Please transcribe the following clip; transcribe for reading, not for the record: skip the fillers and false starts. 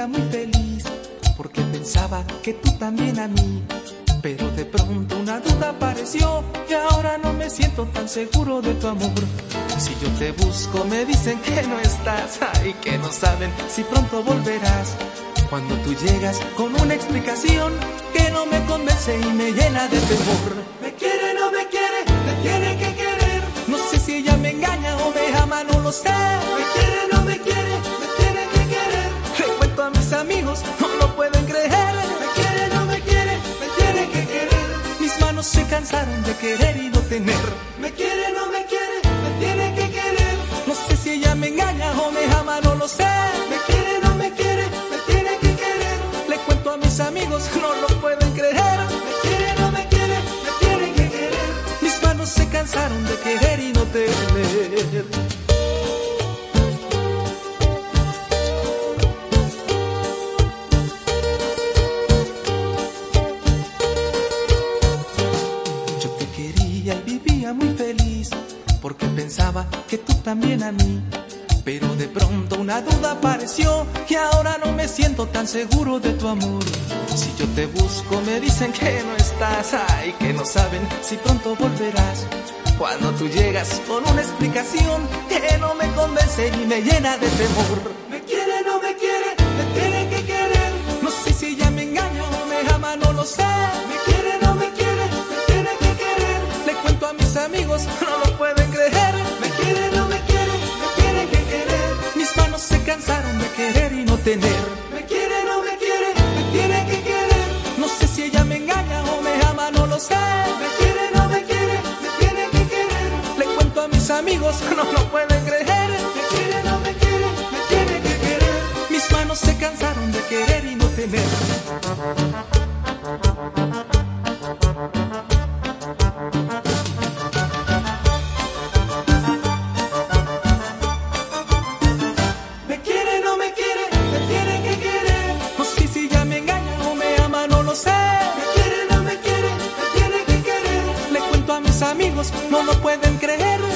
vivía muy feliz, porque pensaba que tú también a mí. Pero de pronto una duda apareció y ahora no me siento tan seguro de tu amor. Si yo te busco me dicen que no estás, y que no saben si pronto volverás. Cuando tú llegas con una explicación que no me convence y me llena de temor. Me quiere, no me quiere, me tiene que querer. No sé si ella me engaña o me ama, no lo sé. Me quiere, no me quiere, me tiene que querer. Le cuento a mis amigos, no lo pueden creer. Me quiere, no me quiere, me tiene que querer. Mis manos se cansaron de querer y no tener. Me quiere, no me quiere, me tiene que querer. No sé si ella me engaña o me ama, no lo sé. Me quiere, no me quiere, me tiene que querer. Le cuento a mis amigos, no lo pueden creer. Me quiere, no me quiere, me tiene que querer. Mis manos se cansaron de querer y no tener. Yo te quería y vivía muy feliz, porque pensaba que tú también a mí. Pero de pronto una duda apareció y ahora no me siento tan seguro de tu amor. Si yo te busco me dicen que no estás, y que no saben si pronto volverás. Cuando tú llegas con una explicación que no me convence y me llena de temor. Me quiere, no me quiere, me tiene que querer. No sé si ella me engaña o me ama, no lo sé. Me quiere, no me quiere, me tiene que querer. Le cuento a mis amigos, no lo pueden creer. Me quiere, no me quiere, me tiene que querer. Mis manos se cansaron de querer y no tener. Me quiere, no me quiere, me tiene que querer. No sé si ella me engaña o me ama, no lo sé. Me quiere, no me quiere, me tiene que querer. Le cuento a mis amigos, no lo pueden creer. Me quiere, no me quiere, me tiene que querer. Mis manos se cansaron de querer y no tener. Me quiere, no me quiere, me tiene que querer. No sé si ella me engaña o me ama, no lo sé. Me quiere, no me quiere, me tiene que querer. Le cuento a mis amigos, no lo pueden creer.